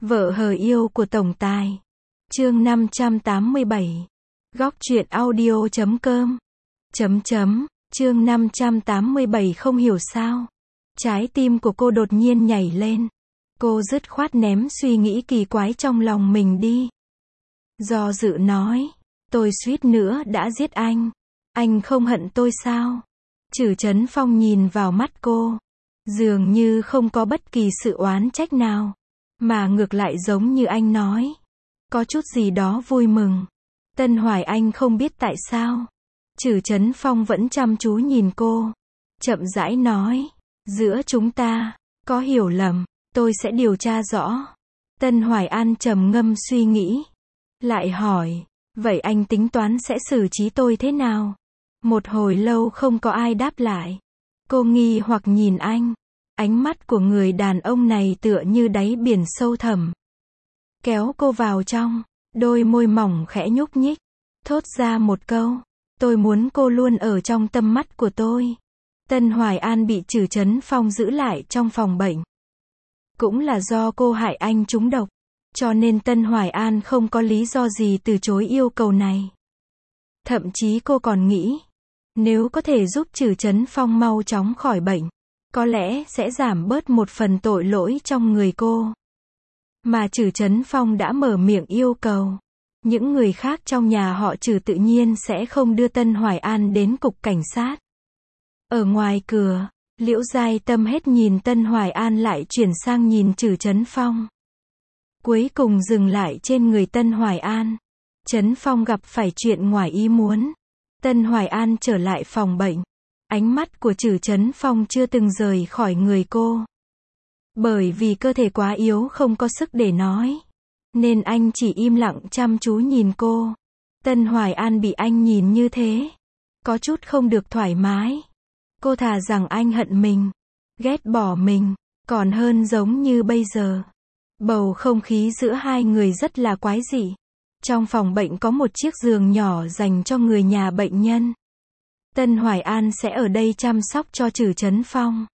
Vợ hờ yêu của tổng tài. Chương 587. Góc truyện audio.com. Chương 587 không hiểu sao. Trái tim của cô đột nhiên nhảy lên. Cô dứt khoát ném suy nghĩ kỳ quái trong lòng mình đi. Do dự nói, tôi suýt nữa đã giết anh. Anh không hận tôi sao? Trử Chấn Phong nhìn vào mắt cô. Dường như không có bất kỳ sự oán trách nào. Mà ngược lại giống như anh nói. Có chút gì đó vui mừng. Tân Hoài Anh không biết tại sao. Trử Chấn Phong vẫn chăm chú nhìn cô. Chậm rãi nói. Giữa chúng ta, có hiểu lầm, tôi sẽ điều tra rõ. Tân Hoài An trầm ngâm suy nghĩ. Lại hỏi. Vậy anh tính toán sẽ xử trí tôi thế nào? Một hồi lâu không có ai đáp lại. Cô nghi hoặc nhìn anh. Ánh mắt của người đàn ông này tựa như đáy biển sâu thẳm. Kéo cô vào trong. Đôi môi mỏng khẽ nhúc nhích. Thốt ra một câu. Tôi muốn cô luôn ở trong tâm mắt của tôi. Tân Hoài An bị Trử Chấn Phong giữ lại trong phòng bệnh. Cũng là do cô hại anh trúng độc. Cho nên Tân Hoài An không có lý do gì từ chối yêu cầu này. Thậm chí cô còn nghĩ. Nếu có thể giúp Trử Chấn Phong mau chóng khỏi bệnh. Có lẽ sẽ giảm bớt một phần tội lỗi trong người cô. Mà Trử Chấn Phong đã mở miệng yêu cầu. Những người khác trong nhà họ Trử tự nhiên sẽ không đưa Tân Hoài An đến cục cảnh sát. Ở ngoài cửa, Liễu Giai Tâm hết nhìn Tân Hoài An lại chuyển sang nhìn Trử Chấn Phong. Cuối cùng dừng lại trên người Tân Hoài An. Chấn Phong gặp phải chuyện ngoài ý muốn. Tân Hoài An trở lại phòng bệnh. Ánh mắt của Trử Chấn Phong chưa từng rời khỏi người cô. Bởi vì cơ thể quá yếu không có sức để nói. Nên anh chỉ im lặng chăm chú nhìn cô. Tân Hoài An bị anh nhìn như thế. Có chút không được thoải mái. Cô thà rằng anh hận mình. Ghét bỏ mình. Còn hơn giống như bây giờ. Bầu không khí giữa hai người rất là quái dị. Trong phòng bệnh có một chiếc giường nhỏ dành cho người nhà bệnh nhân. Tân Hoài An sẽ ở đây chăm sóc cho Trử Chấn Phong.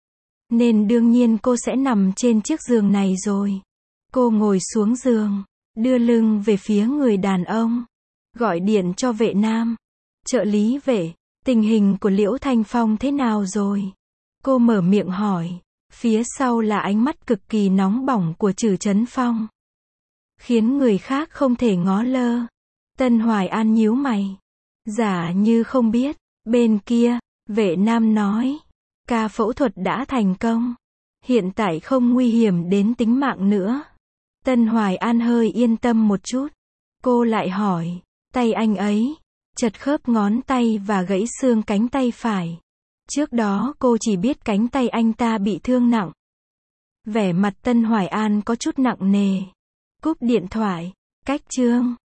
Nên đương nhiên cô sẽ nằm trên chiếc giường này rồi. Cô ngồi xuống giường, đưa lưng về phía người đàn ông. Gọi điện cho vệ nam. Trợ lý vệ, tình hình của Liễu Thanh Phong thế nào rồi? Cô mở miệng hỏi. Phía sau là ánh mắt cực kỳ nóng bỏng của Trử Chấn Phong. Khiến người khác không thể ngó lơ. Tân Hoài An nhíu mày. Giả như không biết. Bên kia, vệ nam nói. Ca phẫu thuật đã thành công. Hiện tại không nguy hiểm đến tính mạng nữa. Tân Hoài An hơi yên tâm một chút. Cô lại hỏi. Tay anh ấy. Chật khớp ngón tay và gãy xương cánh tay phải. Trước đó cô chỉ biết cánh tay anh ta bị thương nặng. Vẻ mặt Tân Hoài An có chút nặng nề. Cúp điện thoại. Cách chương.